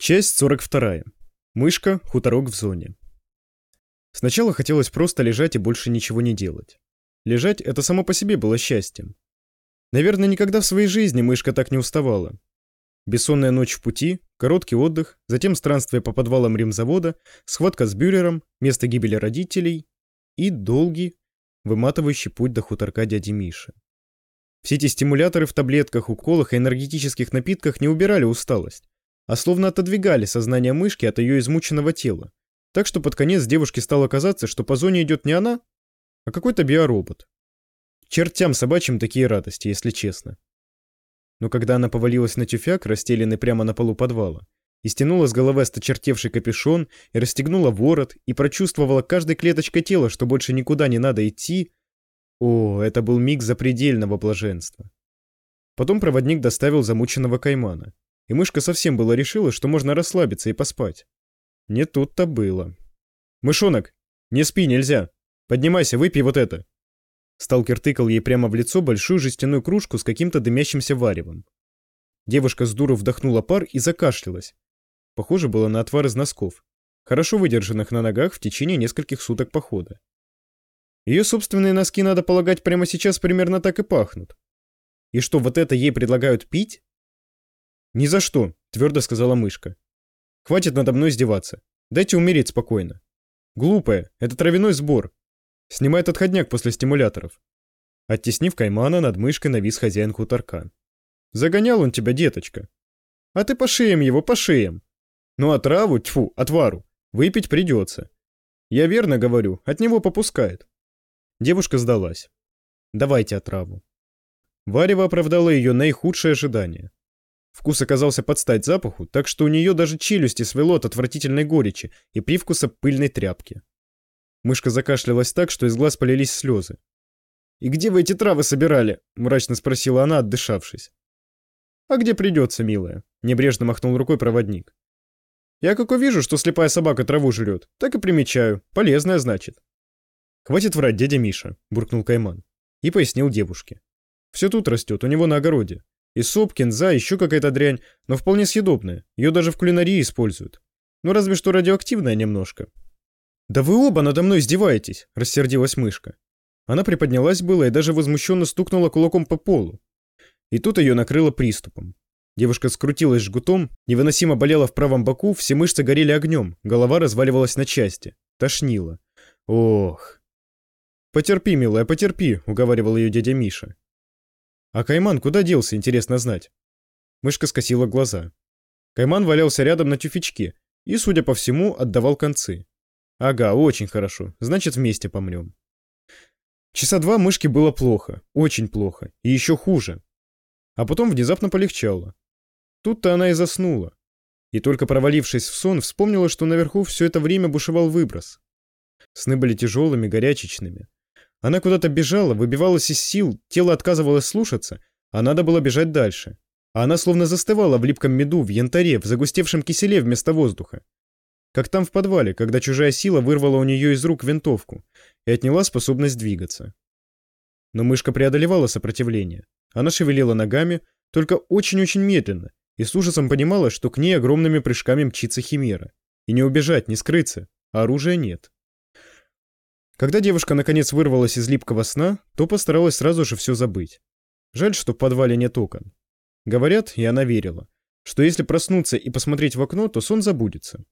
Часть 42. Мышка, хуторок в зоне. Сначала хотелось просто лежать и больше ничего не делать. Лежать — это само по себе было счастьем. Наверное, никогда в своей жизни мышка так не уставала. Бессонная ночь в пути, короткий отдых, затем странствие по подвалам римзавода, схватка с бюрером, место гибели родителей и долгий, выматывающий путь до хуторка дяди Миши. Все эти стимуляторы в таблетках, уколах и энергетических напитках не убирали усталость, а словно отодвигали сознание мышки от ее измученного тела. Так что под конец девушке стало казаться, что по зоне идет не она, а какой-то биоробот. К чертям собачьим такие радости, если честно. Но когда она повалилась на тюфяк, расстеленный прямо на полу подвала, и стянула с головы осточертевший капюшон, и расстегнула ворот, и прочувствовала каждой клеточкой тела, что больше никуда не надо идти, это был миг запредельного блаженства. Потом проводник доставил замученного каймана, и мышка совсем было решила, что можно расслабиться и поспать. Не тут-то было. «Мышонок, не спи, нельзя! Поднимайся, выпей вот это!» Сталкер тыкал ей прямо в лицо большую жестяную кружку с каким-то дымящимся варевом. Девушка с дуру вдохнула пар и закашлялась. Похоже было на отвар из носков, хорошо выдержанных на ногах в течение нескольких суток похода. Ее собственные носки, надо полагать, прямо сейчас примерно так и пахнут. И что, вот это ей предлагают пить? «Ни за что», — твердо сказала мышка. «Хватит надо мной издеваться. Дайте умереть спокойно. Глупая, это травяной сбор. Снимает отходняк после стимуляторов». Оттеснив каймана, над мышкой навис хозяин хуторка. «Загонял он тебя, деточка. А ты пошеем его, пошеем. Ну а траву, тьфу, отвару, выпить придется. Я верно говорю, от него попускает». Девушка сдалась. «Давайте отраву». Варево оправдало ее наихудшие ожидания. Вкус оказался под стать запаху, так что у нее даже челюсти свело от отвратительной горечи и привкуса пыльной тряпки. Мышка закашлялась так, что из глаз полились слезы. «И где вы эти травы собирали?» — мрачно спросила она, отдышавшись. «А где придется, милая?» — небрежно махнул рукой проводник. «Я как увижу, что слепая собака траву жрет, так и примечаю. Полезная, значит». «Хватит врать, дядя Миша», — буркнул кайман. И пояснил девушке. «Все тут растет, у него на огороде. И соп, кинза, еще какая-то дрянь, но вполне съедобная. Ее даже в кулинарии используют. Ну разве что радиоактивная немножко». «Да вы оба надо мной издеваетесь», — рассердилась мышка. Она приподнялась было и даже возмущенно стукнула кулаком по полу. И тут ее накрыло приступом. Девушка скрутилась жгутом, невыносимо болела в правом боку, все мышцы горели огнем, голова разваливалась на части. Тошнило. Ох. «Потерпи, милая, потерпи», — уговаривал ее дядя Миша. «А кайман куда делся, интересно знать?» Мышка скосила глаза. Кайман валялся рядом на тюфячке и, судя по всему, отдавал концы. «Ага, очень хорошо, значит, вместе помрем». Часа два мышке было плохо, очень плохо, и еще хуже. А потом внезапно полегчало. Тут-то она и заснула. И только провалившись в сон, вспомнила, что наверху все это время бушевал выброс. Сны были тяжелыми, горячечными. Она куда-то бежала, выбивалась из сил, тело отказывалось слушаться, а надо было бежать дальше. А она словно застывала в липком меду, в янтаре, в загустевшем киселе вместо воздуха. Как там в подвале, когда чужая сила вырвала у нее из рук винтовку и отняла способность двигаться. Но мышка преодолевала сопротивление. Она шевелила ногами, только очень-очень медленно, и с ужасом понимала, что к ней огромными прыжками мчится химера. И не убежать, не скрыться, а оружия нет. Когда девушка наконец вырвалась из липкого сна, то постаралась сразу же все забыть. Жаль, что в подвале нет окон. Говорят, и она верила, что если проснуться и посмотреть в окно, то сон забудется.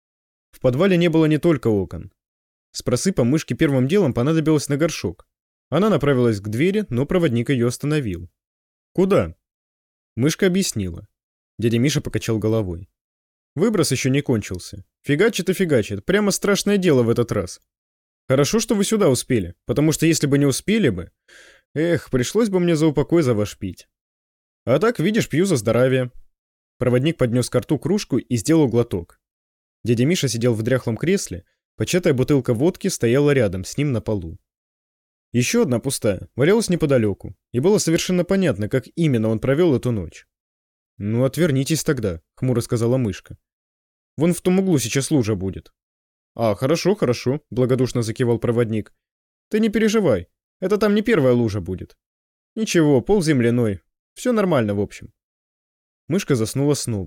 В подвале не было не только окон. С просыпом мышке первым делом понадобилось на горшок. Она направилась к двери, но проводник ее остановил. «Куда?» Мышка объяснила. Дядя Миша покачал головой. «Выброс еще не кончился. Фигачит и фигачит. Прямо страшное дело в этот раз. Хорошо, что вы сюда успели, потому что если бы не успели бы... пришлось бы мне за упокой за ваш пить. А так, видишь, пью за здоровье». Проводник поднес ко рту кружку и сделал глоток. Дядя Миша сидел в дряхлом кресле, початая бутылка водки стояла рядом с ним на полу. Еще одна пустая валялась неподалеку, и было совершенно понятно, как именно он провел эту ночь. «Ну, отвернитесь тогда», — хмуро сказала мышка. «Вон в том углу сейчас лужа будет». «А, хорошо, хорошо», — благодушно закивал проводник. «Ты не переживай, это там не первая лужа будет. Ничего, пол земляной, все нормально в общем». Мышка заснула снова.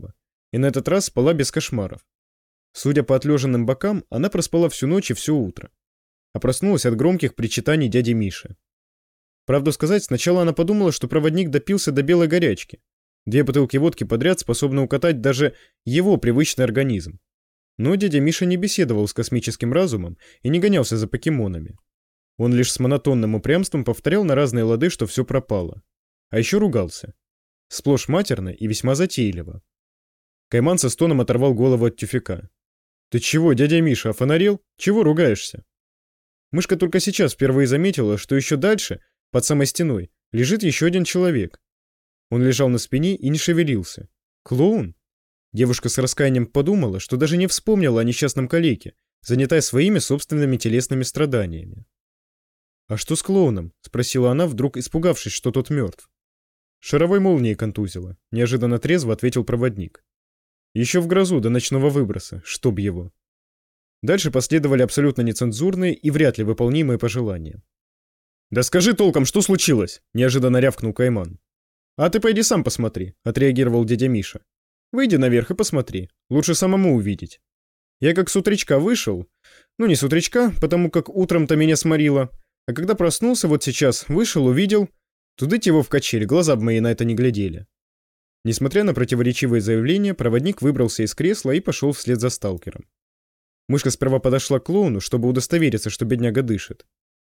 И на этот раз спала без кошмаров. Судя по отлеженным бокам, она проспала всю ночь и все утро. А проснулась от громких причитаний дяди Миши. Правду сказать, сначала она подумала, что проводник допился до белой горячки. 2 бутылки водки подряд способны укатать даже его привычный организм. Но дядя Миша не беседовал с космическим разумом и не гонялся за покемонами. Он лишь с монотонным упрямством повторял на разные лады, что все пропало. А еще ругался. Сплошь матерно и весьма затейливо. Кайман со стоном оторвал голову от тюфяка. «Ты чего, дядя Миша, офонарел? Чего ругаешься?» Мышка только сейчас впервые заметила, что еще дальше, под самой стеной, лежит еще один человек. Он лежал на спине и не шевелился. Клоун? Девушка с раскаянием подумала, что даже не вспомнила о несчастном калеке, занятая своими собственными телесными страданиями. «А что с клоуном?» — спросила она, вдруг испугавшись, что тот мертв. «Шаровой молнией контузило», — неожиданно трезво ответил проводник. «Еще в грозу до ночного выброса, чтоб его». Дальше последовали абсолютно нецензурные и вряд ли выполнимые пожелания. «Да скажи толком, что случилось?» — неожиданно рявкнул Кайман. «А ты пойди сам посмотри», — отреагировал дядя Миша. «Выйди наверх и посмотри. Лучше самому увидеть. Я как с утречка вышел. Ну, не с утречка, потому как утром-то меня сморило. А когда проснулся, вот сейчас, вышел, увидел. Тудыть его в качель, глаза б мои на это не глядели». Несмотря на противоречивые заявления, проводник выбрался из кресла и пошел вслед за сталкером. Мышка сперва подошла к клоуну, чтобы удостовериться, что бедняга дышит.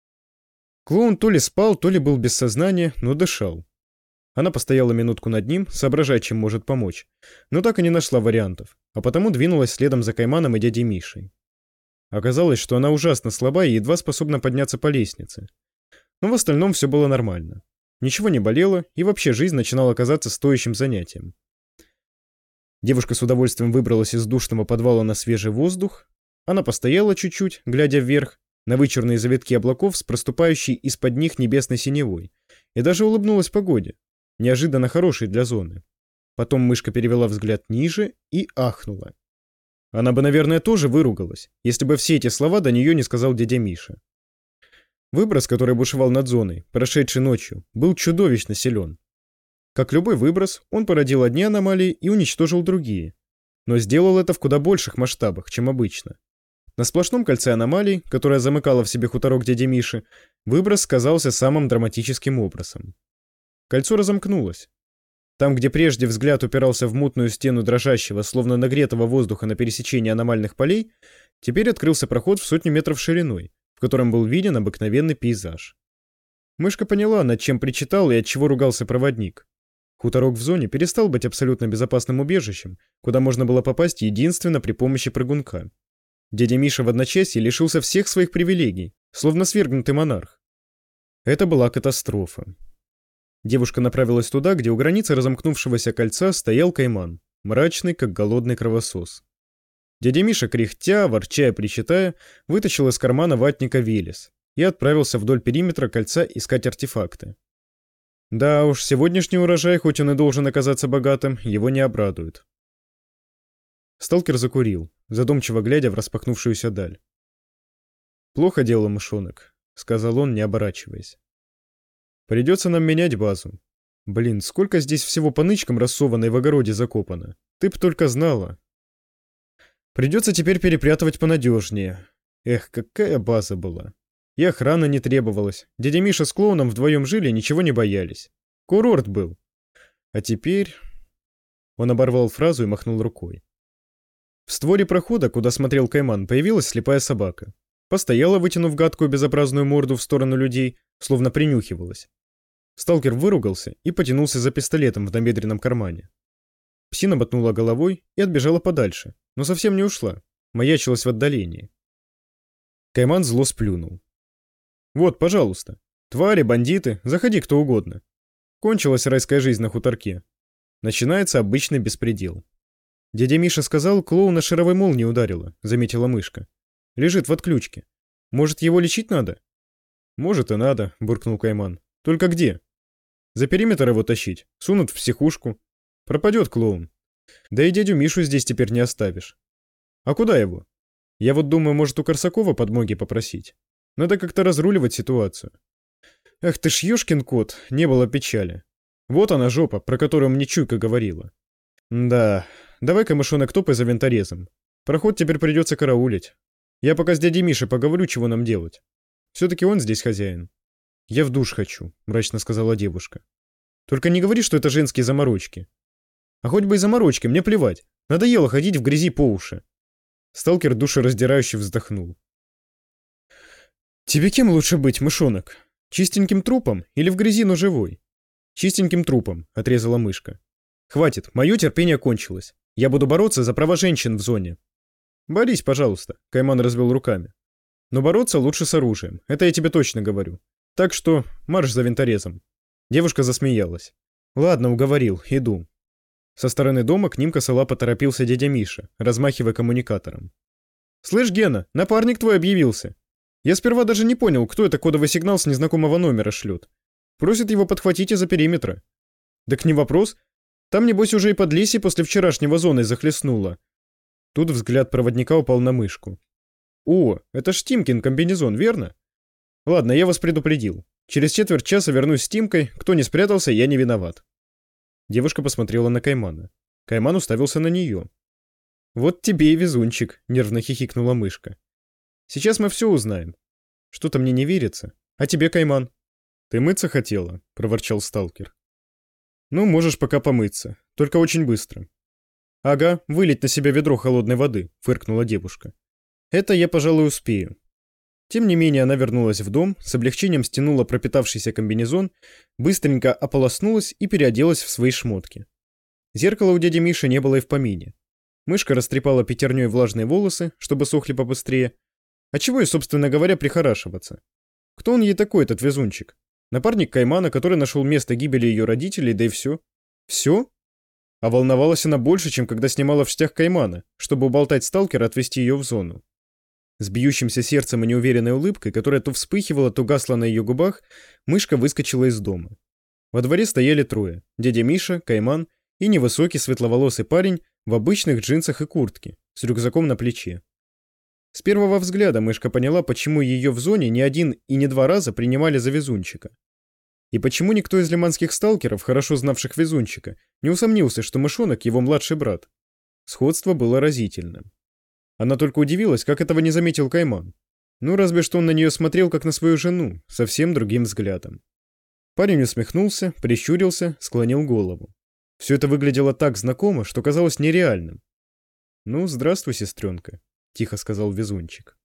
Клоун то ли спал, то ли был без сознания, но дышал. Она постояла минутку над ним, соображая, чем может помочь, но так и не нашла вариантов, а потому двинулась следом за Кайманом и дядей Мишей. Оказалось, что она ужасно слаба и едва способна подняться по лестнице. Но в остальном все было нормально. Ничего не болело, и вообще жизнь начинала казаться стоящим занятием. Девушка с удовольствием выбралась из душного подвала на свежий воздух. Она постояла чуть-чуть, глядя вверх, на вычурные завитки облаков с проступающей из-под них небесной синевой, и даже улыбнулась погоде, неожиданно хорошей для зоны. Потом мышка перевела взгляд ниже и ахнула. Она бы, наверное, тоже выругалась, если бы все эти слова до нее не сказал дядя Миша. Выброс, который бушевал над зоной, прошедшей ночью, был чудовищно силен. Как любой выброс, он породил одни аномалии и уничтожил другие, но сделал это в куда больших масштабах, чем обычно. На сплошном кольце аномалий, которое замыкало в себе хуторок дяди Миши, выброс сказался самым драматическим образом. Кольцо разомкнулось. Там, где прежде взгляд упирался в мутную стену дрожащего, словно нагретого воздуха на пересечении аномальных полей, теперь открылся проход в 100 метров шириной, в котором был виден обыкновенный пейзаж. Мышка поняла, над чем причитал и от чего ругался проводник. Хуторок в зоне перестал быть абсолютно безопасным убежищем, куда можно было попасть единственно при помощи прыгунка. Дядя Миша в одночасье лишился всех своих привилегий, словно свергнутый монарх. Это была катастрофа. Девушка направилась туда, где у границы разомкнувшегося кольца стоял Кайман, мрачный, как голодный кровосос. Дядя Миша, кряхтя, ворча и причитая, вытащил из кармана ватника Велес и отправился вдоль периметра кольца искать артефакты. Да уж, сегодняшний урожай, хоть он и должен оказаться богатым, его не обрадует. Сталкер закурил, задумчиво глядя в распахнувшуюся даль. «Плохо дело, мышонок», — сказал он, не оборачиваясь. «Придется нам менять базу. Блин, сколько здесь всего по нычкам рассовано и в огороде закопано. Ты б только знала. Придется теперь перепрятывать понадежнее. Эх, какая база была. И охрана не требовалась. Дядя Миша с клоуном вдвоем жили, ничего не боялись. Курорт был. А теперь...» Он оборвал фразу и махнул рукой. В створе прохода, куда смотрел Кайман, появилась слепая собака. Постояла, вытянув гадкую безобразную морду в сторону людей, словно принюхивалась. Сталкер выругался и потянулся за пистолетом в набедренном кармане. Псина мотнула головой и отбежала подальше, но совсем не ушла, маячилась в отдалении. Кайман зло сплюнул. «Вот, пожалуйста. Твари, бандиты, заходи кто угодно. Кончилась райская жизнь на хуторке. Начинается обычный беспредел». «Дядя Миша сказал, клоуна шаровой молнией ударила», — заметила мышка. «Лежит в отключке. Может, его лечить надо?» «Может и надо», — буркнул Кайман. «Только где?» «За периметр его тащить. Сунут в психушку. Пропадет клоун. Да и дядю Мишу здесь теперь не оставишь. А куда его? Я вот думаю, может, у Корсакова подмоги попросить. Надо как-то разруливать ситуацию. Эх ты ж ёшкин кот, не было печали. Вот она жопа, про которую мне чуйка говорила. Да, давай-ка, мышонок, топай за винторезом. Проход теперь придется караулить. Я пока с дядей Мишей поговорю, чего нам делать. Все-таки он здесь хозяин. Я в душ хочу, мрачно сказала девушка. Только не говори, что это женские заморочки. А хоть бы и заморочки, мне плевать. Надоело ходить в грязи по уши. Сталкер душераздирающе вздохнул. Тебе кем лучше быть, мышонок? Чистеньким трупом или в грязи, но живой? Чистеньким трупом, отрезала мышка. Хватит, мое терпение кончилось. Я буду бороться за права женщин в зоне. Борись, пожалуйста, Кайман развел руками. Но бороться лучше с оружием, это я тебе точно говорю. Так что марш за винторезом. Девушка засмеялась. Ладно, уговорил, иду. Со стороны дома к ним косолапо поторопился дядя Миша, размахивая коммуникатором. «Слышь, Гена, напарник твой объявился. Я сперва даже не понял, кто это кодовый сигнал с незнакомого номера шлет. Просит его подхватить из-за периметра. Так не вопрос. Там, небось, уже и подлесье после вчерашнего зоны захлестнуло». Тут взгляд проводника упал на мышку. «О, это ж Тимкин комбинезон, верно? Ладно, я вас предупредил. Через четверть часа вернусь с Тимкой. Кто не спрятался, я не виноват». Девушка посмотрела на Каймана. Кайман уставился на нее. «Вот тебе и везунчик», — нервно хихикнула мышка. «Сейчас мы все узнаем. Что-то мне не верится. А тебе, Кайман?» «Ты мыться хотела?» — проворчал сталкер. «Ну, можешь пока помыться. Только очень быстро». «Ага, вылить на себя ведро холодной воды», — фыркнула девушка. «Это я, пожалуй, успею». Тем не менее, она вернулась в дом, с облегчением стянула пропитавшийся комбинезон, быстренько ополоснулась и переоделась в свои шмотки. Зеркала у дяди Миши не было и в помине. Мышка растрепала пятерней влажные волосы, чтобы сохли побыстрее. А чего ей, собственно говоря, прихорашиваться? Кто он ей такой, этот везунчик? Напарник Каймана, который нашел место гибели ее родителей, да и все. Все? А волновалась она больше, чем когда снимала в штях Каймана, чтобы уболтать сталкера отвезти ее в зону. С бьющимся сердцем и неуверенной улыбкой, которая то вспыхивала, то гасла на ее губах, мышка выскочила из дома. Во дворе стояли трое: дядя Миша, Кайман и невысокий светловолосый парень в обычных джинсах и куртке, с рюкзаком на плече. С первого взгляда мышка поняла, почему ее в зоне не один и не два раза принимали за везунчика. И почему никто из лиманских сталкеров, хорошо знавших везунчика, не усомнился, что мышонок его младший брат. Сходство было разительным. Она только удивилась, как этого не заметил Кайман. Ну, разве что он на нее смотрел, как на свою жену, совсем другим взглядом. Парень усмехнулся, прищурился, склонил голову. Все это выглядело так знакомо, что казалось нереальным. «Ну, здравствуй, сестренка», — тихо сказал везунчик.